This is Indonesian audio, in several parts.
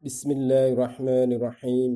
Bismillahirrahmanirrahim.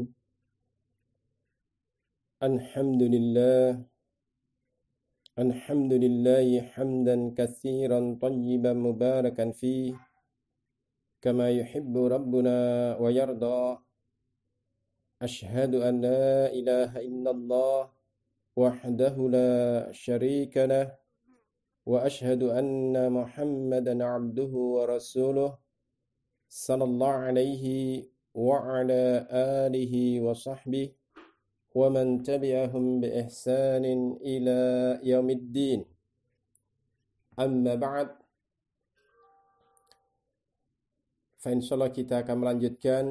Alhamdulillahi hamdan katsiran tayyiban mubarakan fih kama yuhibbu rabbuna wa yarda. Ashhadu an la ilaha illallah wahdahu la syarika lah wa ashhadu anna Muhammadan abduhu wa rasuluh sallallahu alaihi wa ala alihi wa sahbihi wa man tabi'ahum bi ihsanin ila yaumiddin. Amma ba'd. Fa insyaallah kita akan melanjutkan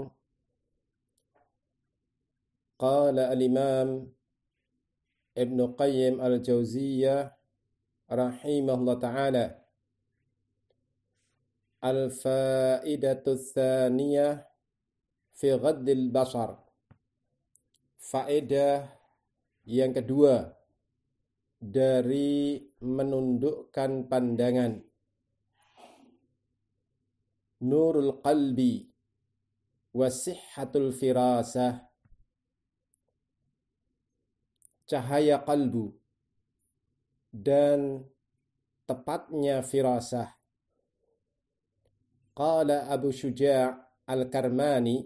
qala al-imam Ibn Qayyim al-Jauziyah rahimahullah ta'ala, al-faidatu tsaniyah fi ghaddil basar. Faedah yang kedua dari menundukkan pandangan. Nurul qalbi wa sihhatul firasah. Cahaya kalbu dan tepatnya firasah. Qala Abu Syuja' al-Karmani,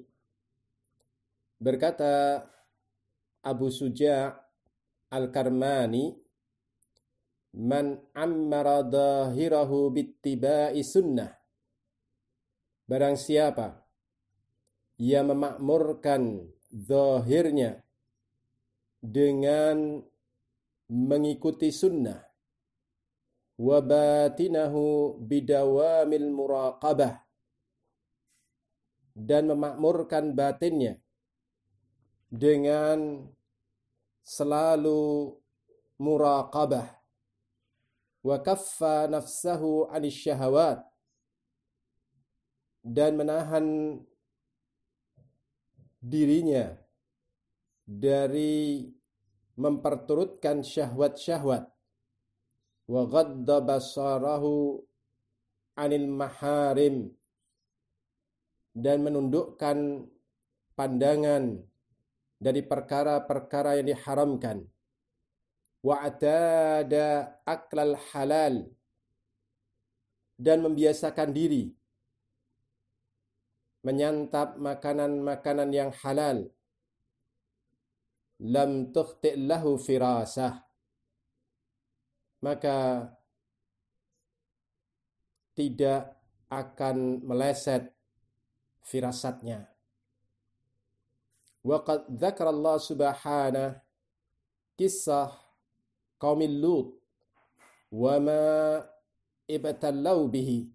berkata Abu Syuja' al-Karmani, man ammara dhahirahu bittiba'i sunnah. Barang siapa yang memakmurkan zahirnya dengan mengikuti sunnah, wa batinahu bidawamil muraqabah, dan memakmurkan batinnya dengan selalu muraqabah, wa kaffa nafsahu 'anil syahawat, dan menahan dirinya dari memperturutkan syahwat-syahwat, wa ghadda basarahu 'anil maharim, dan menundukkan pandangan dari perkara-perkara yang diharamkan, wa atada aklal halal, dan membiasakan diri menyantap makanan-makanan yang halal, lam tukhti' lahu firasah, maka tidak akan meleset firasatnya. Wa qad dzakara Allah subhanahu kisah qaumil Lut wa ma ibtalau bihi.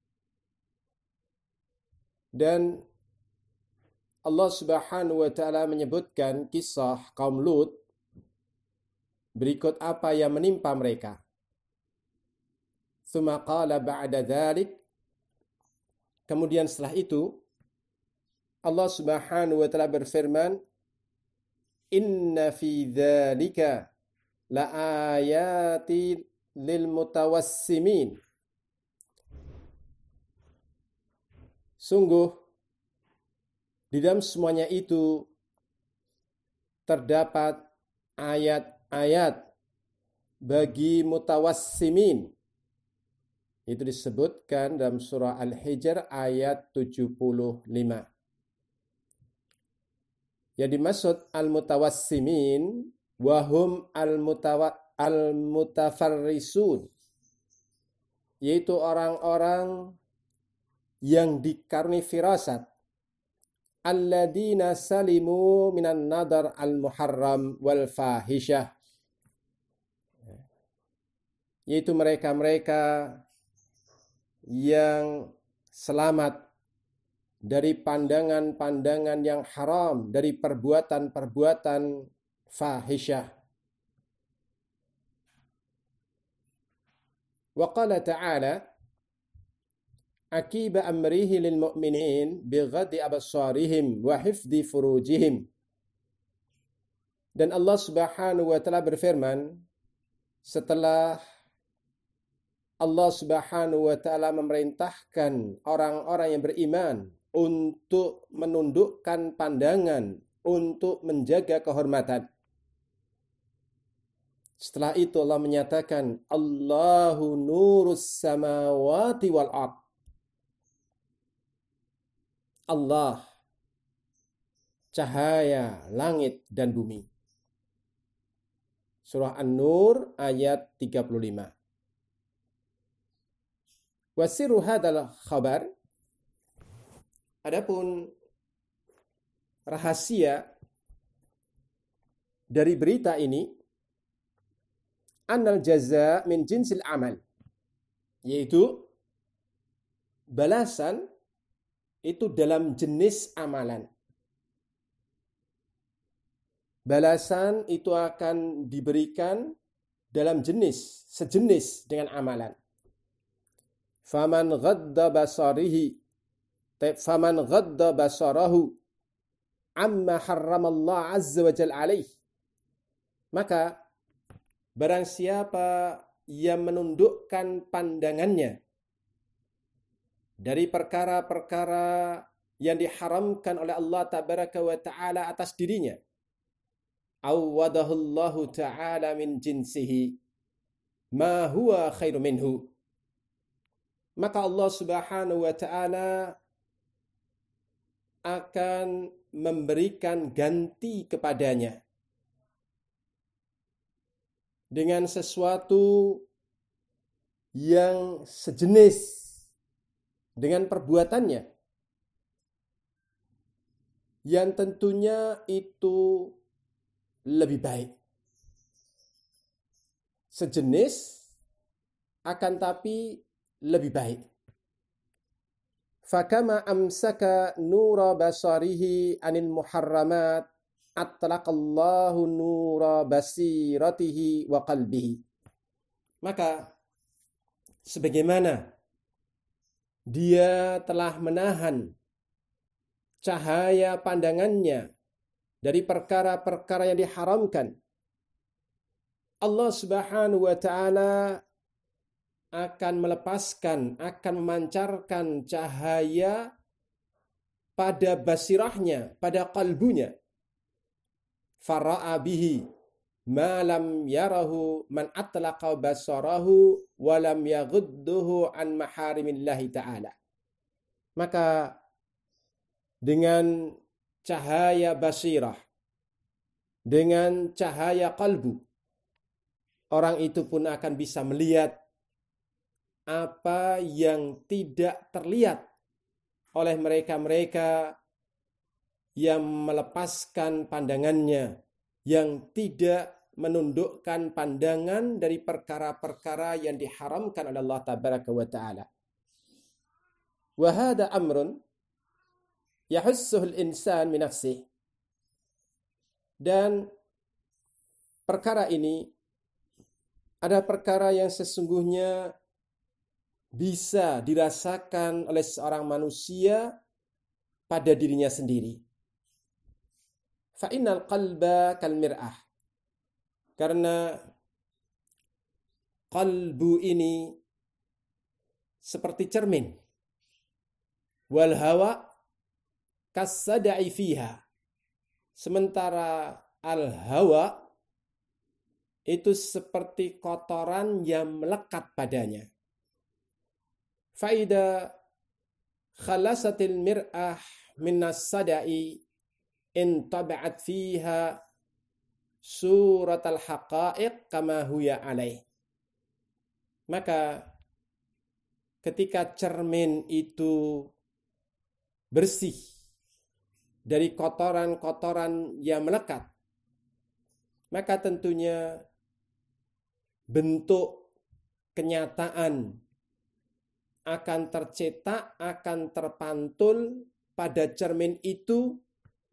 Dan Allah subhanahu wa ta'ala menyebutkan kisah kaum Lut berikut apa yang menimpa mereka. Tsumma qala ba'da dzalik, kemudian setelah itu Allah subhanahu wa ta'ala berfirman, inna fi dzalika la ayatin lil mutawassimin. Sungguh di dalam semuanya itu terdapat ayat-ayat bagi mutawassimin. Itu disebutkan dalam surah Al-Hijr ayat 75. Yang dimaksud al-mutawassimin wahum al-mutafarrisun, yaitu orang-orang yang dikaruniai firasat, alladzina salimu minan nadar al-muharram wal fahisyah, yaitu mereka-mereka yang selamat dari pandangan-pandangan yang haram, dari perbuatan-perbuatan fahisyah. Wa qala ta'ala akiba amrihi lil mu'minin bighaddi absarihim wa hifdhi furujihim. Dan Allah Subhanahu wa taala berfirman, setelah Allah Subhanahu wa taala memerintahkan orang-orang yang beriman untuk menundukkan pandangan, untuk menjaga kehormatan. Setelah itu Allah menyatakan, Allahu nurus samawati wal ard. Allah, cahaya langit dan bumi. Surah An-Nur ayat 35. Wasiru hadal khabar, adapun rahasia dari berita ini, annal jaza min jinsil amal, yaitu balasan itu dalam jenis amalan. Balasan itu akan diberikan dalam sejenis dengan amalan. Faman ghadda basarahu amma harramallah azza wa jalla alaih. Maka barang siapa yang menundukkan pandangannya dari perkara-perkara yang diharamkan oleh Allah tabaraka wa ta'ala atas dirinya, awwadahullahu ta'ala min jinsihi ma huwa khairu minhu. Maka Allah subhanahu wa ta'ala akan memberikan ganti kepadanya dengan sesuatu yang sejenis dengan perbuatannya, yang tentunya itu lebih baik. Sejenis akan tapi lebih baik. Fakama amsaka nura basarihi anil muharramat atlaqallahu nura basiratihi wa qalbihi. Maka sebagaimana dia telah menahan cahaya pandangannya dari perkara-perkara yang diharamkan, Allah Subhanahu wa ta'ala akan melepaskan, akan memancarkan cahaya pada basirahnya, pada kalbunya. Fara'a bihi ma lam yarahu man atlaqa basarahu wa lam yaghudduhu an maharimillahi ta'ala. Maka dengan cahaya basirah, dengan cahaya kalbu, orang itu pun akan bisa melihat apa yang tidak terlihat oleh mereka-mereka yang melepaskan pandangannya, yang tidak menundukkan pandangan dari perkara-perkara yang diharamkan oleh Allah tabaraka wa ta'ala. Wa hadha amrun yahussuhul insan min nafsihi. Dan perkara ini ada perkara yang sesungguhnya bisa dirasakan oleh seorang manusia pada dirinya sendiri. Fa'innal qalba kal mir'ah. Karena qalbu ini seperti cermin. Wal hawa kasada'i fiha. Sementara al-hawa itu seperti kotoran yang melekat padanya. Faida khalasatil mir'ah minas sada'i intaba'at fiha suratal haqa'iq kama huya alaih. Maka ketika cermin itu bersih dari kotoran-kotoran yang melekat, maka tentunya bentuk kenyataan akan tercetak, akan terpantul pada cermin itu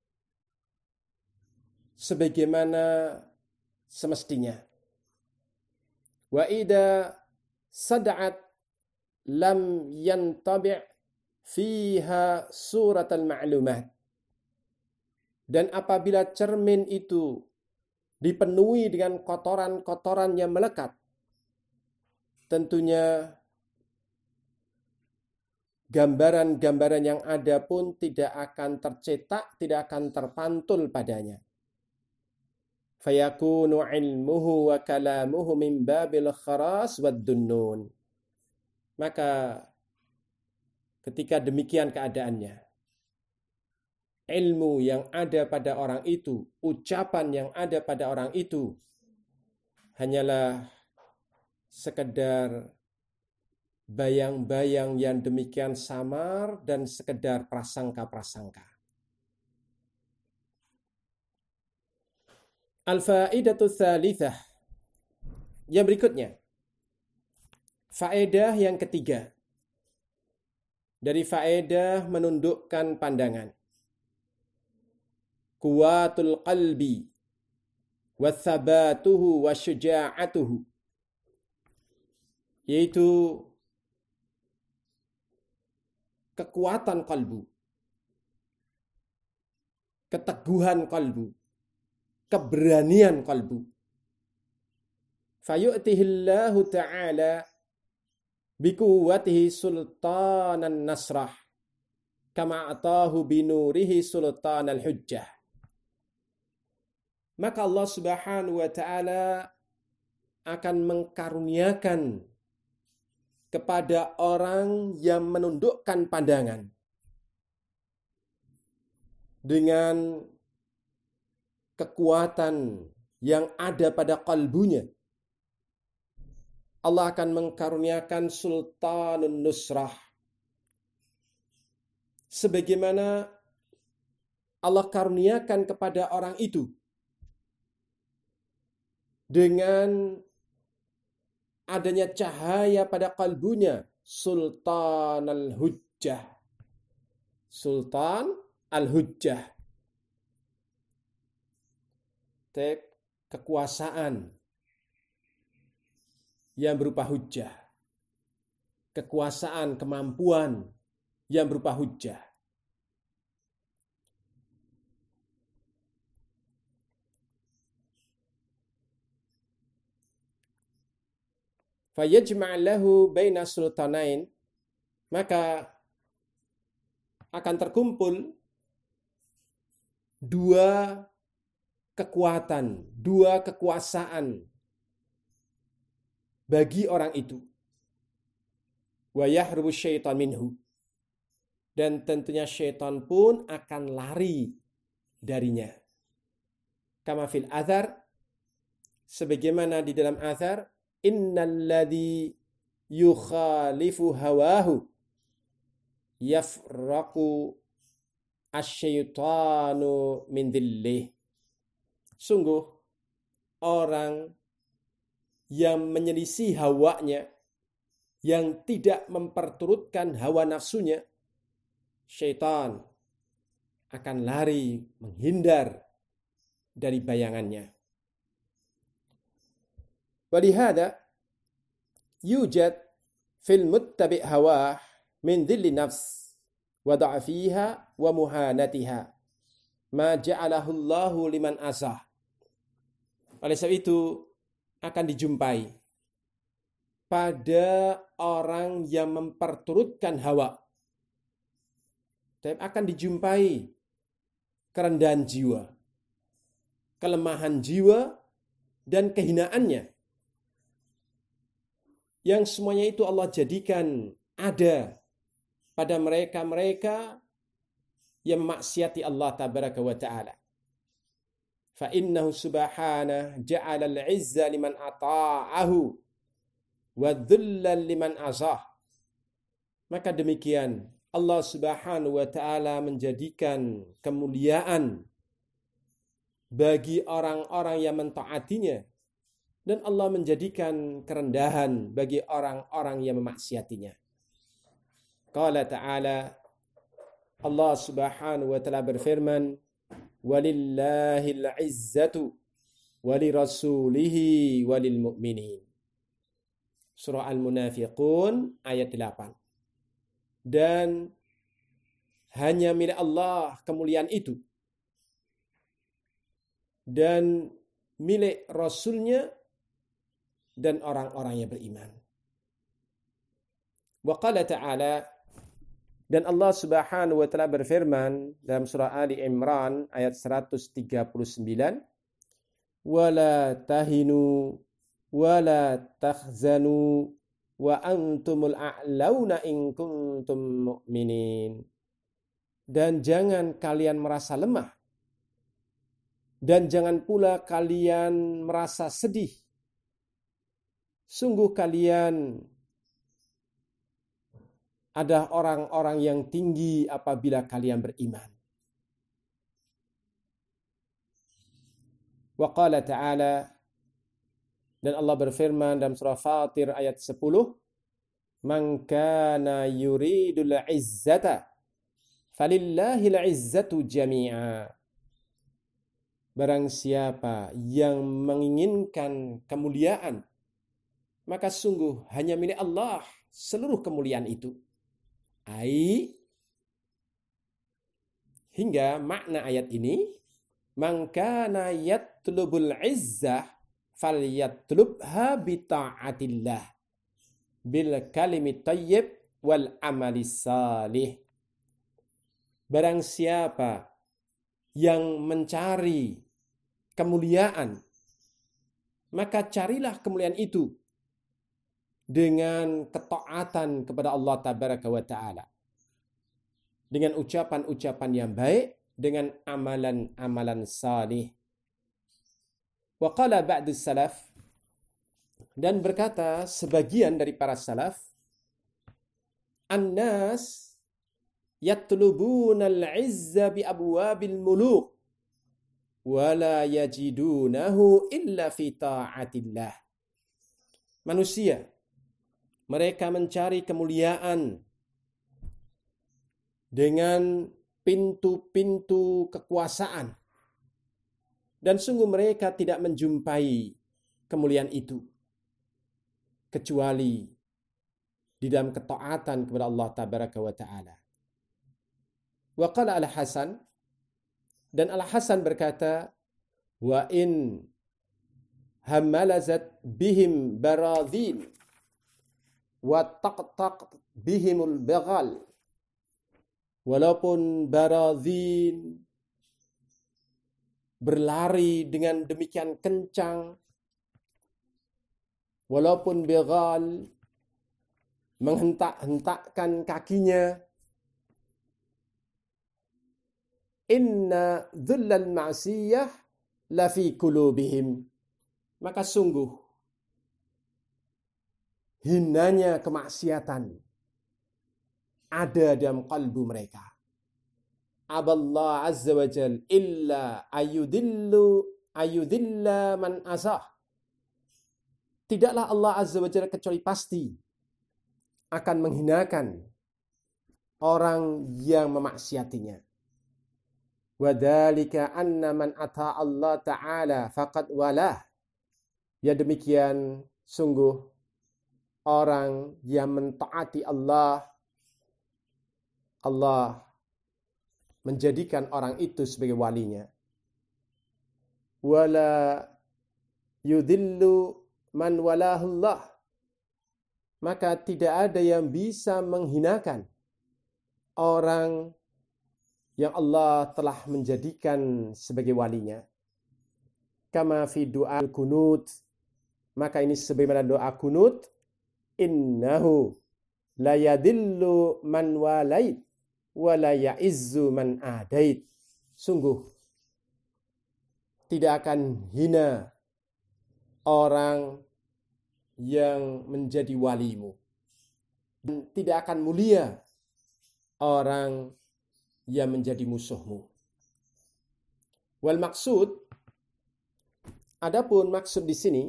sebagaimana semestinya. Wa idza sad'at lam yantabi' fiha suratul ma'lumat. Dan apabila cermin itu dipenuhi dengan kotoran-kotoran yang melekat, tentunya gambaran-gambaran yang ada pun tidak akan tercetak, tidak akan terpantul padanya. Fayakunu ilmuhu wa kalamuhu min babil kharas wad dunnun. Maka ketika demikian keadaannya, ilmu yang ada pada orang itu, ucapan yang ada pada orang itu hanyalah sekedar bayang-bayang yang demikian samar dan sekedar prasangka-prasangka. Al-faidatu tsalitsah. Yang berikutnya, faedah yang ketiga dari faedah menundukkan pandangan. Quwwatul qalbi wa thabatuhu wa syuja'atuhu, yaitu kekuatan kalbu, keteguhan kalbu, keberanian kalbu. Fayu'tihillahu ta'ala bikuwatihi sultanan nasrah kama atahu binurihi sultanal hujjah. Maka Allah Subhanahu wa ta'ala akan mengkaruniakan kepada orang yang menundukkan pandangan dengan kekuatan yang ada pada kalbunya. Allah akan mengkaruniakan sultanun nusrah, sebagaimana Allah karuniakan kepada orang itu dengan adanya cahaya pada kalbunya, sultan al-hujjah. Sultan al-hujjah, kekuasaan yang berupa hujjah, kekuasaan, kemampuan yang berupa hujjah. Fayajma' lahu baina sultanain, maka akan terkumpul dua kekuatan, dua kekuasaan bagi orang itu. Wa yahrubu syaitan minhu, dan tentunya syaitan pun akan lari darinya. Kama fil athar, sebagaimana di dalam athar, innalladzi yukhalifu hawahu yafraqu asyaitanu min dhillih. Sungguh orang yang menyelisih hawanya, yang tidak memperturutkan hawa nafsunya, syaitan akan lari menghindar dari bayangannya. Walihada yujad fil muttabi' hawah min dhilli nafs wa da'fiha wa muhanatiha ma ja'alahu Allahu liman asah. Oleh sebab itu akan dijumpai pada orang yang memperturutkan hawa, akan dijumpai kerendahan jiwa, kelemahan jiwa, dan kehinaannya, yang semuanya itu Allah jadikan ada pada mereka-mereka yang maksiati Allah tabaraka wa ta'ala. Fa innahu subhanahu ja'ala al-'izza liman ata'ahu wa dhullal liman asah. Maka demikian Allah Subhanahu wa ta'ala menjadikan kemuliaan bagi orang-orang yang mentaatinya, dan Allah menjadikan kerendahan bagi orang-orang yang memaksiatinya. Qala ta'ala, Allah Subhanahu wa ta'ala berfirman, walillahil izzatu walirasulihi walil mu'minin. Surah Al-Munafiqun ayat 8. Dan hanya milik Allah kemuliaan itu, dan milik Rasulnya dan orang-orang yang beriman. Wa qala ta'ala, Dan Allah Subhanahu wa taala berfirman dalam surah Ali Imran ayat 139, "Wala tahinu wala tahzanu wa antumul a'launa in kuntum mu'minin." Dan jangan kalian merasa lemah dan jangan pula kalian merasa sedih. Sungguh kalian ada orang-orang yang tinggi apabila kalian beriman. Wa qala ta'ala, dan Allah berfirman dalam surah Fatir ayat 10, "Man kana yuridul izzata falillahil izzatu jami'a." Barang siapa yang menginginkan kemuliaan, maka sungguh hanya milik Allah seluruh kemuliaan itu. Hingga makna ayat ini, man kana yatlubul izzah falyatlubha bi ta'atillah bil kalimi thayyib wal amali salih. Barang siapa yang mencari kemuliaan, maka carilah kemuliaan itu dengan ketaatan kepada Allah Tabaraka wa Ta'ala, dengan ucapan-ucapan yang baik, dengan amalan-amalan salih. Wa qala ba'du salaf, dan berkata sebagian dari para salaf, "An-nas yatlubuna al-'izza bi abwabil muluk wa la yajidunahu illa fi ta'atillah." Manusia, mereka mencari kemuliaan dengan pintu-pintu kekuasaan. Dan sungguh mereka tidak menjumpai kemuliaan itu kecuali di dalam ketaatan kepada Allah Tabaraka wa Ta'ala. Wa qala Al-Hasan, dan Al-Hasan berkata, "Wa in hamalazat bihim baradhin wa taqtaq bihimul baghal." Walaupun baradhin berlari dengan demikian kencang, walaupun baghal menghentak-hentakkan kakinya, inna dhullal ma'siyah lafi qulubihim, maka sungguh hinanya kemaksiatan ada dalam kalbu mereka. Aballah azza wa jal illa ayudilla man asah. Tidaklah Allah azza wa jalla kecuali pasti akan menghinakan orang yang memaksiatinya. Wadhalika anna man ata Allah ta'ala faqad walah. Ya demikian, sungguh orang yang mentaati Allah, Allah menjadikan orang itu sebagai walinya. Wala yudhillu man walahullah. Maka tidak ada yang bisa menghinakan orang yang Allah telah menjadikan sebagai walinya. Kama fi du'a al-kunut. Maka ini sebagaimana doa kunut. Innahu la yadillu man walait wa la ya'izzu man adait. Sungguh tidak akan hina orang yang menjadi walimu, dan tidak akan mulia orang yang menjadi musuhmu. Wal maksud, adapun maksud di sini,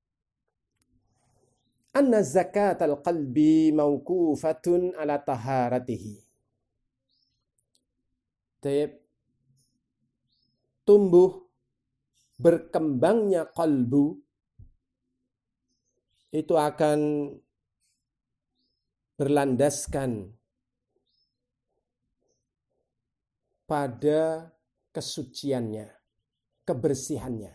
anna zakatal qalbi mauqufatun ala taharatihi. Tumbuh berkembangnya qalbu itu akan berlandaskan pada kesuciannya, kebersihannya.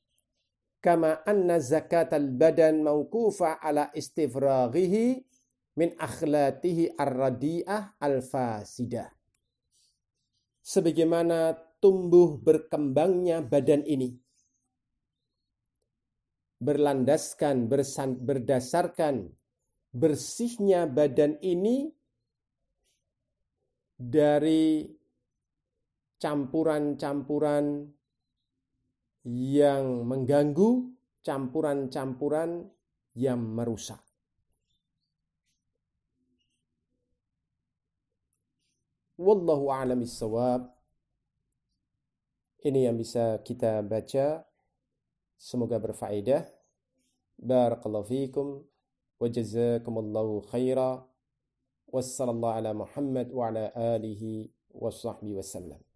Kama anna zakatal badan mauqufah ala istifraghihi min akhlatihi ar-radi'ah al-fasidah. Sebagaimana tumbuh berkembangnya badan ini berdasarkan bersihnya badan ini dari campuran-campuran yang mengganggu, campuran-campuran yang merusak. Wallahu a'lam bissawab. Ini yang bisa kita baca. Semoga berfaedah. Barakallahu fiikum wa jazakumullahu khaira. Wassallallahu ala Muhammad wa ala alihi wa sahbihi wasallam.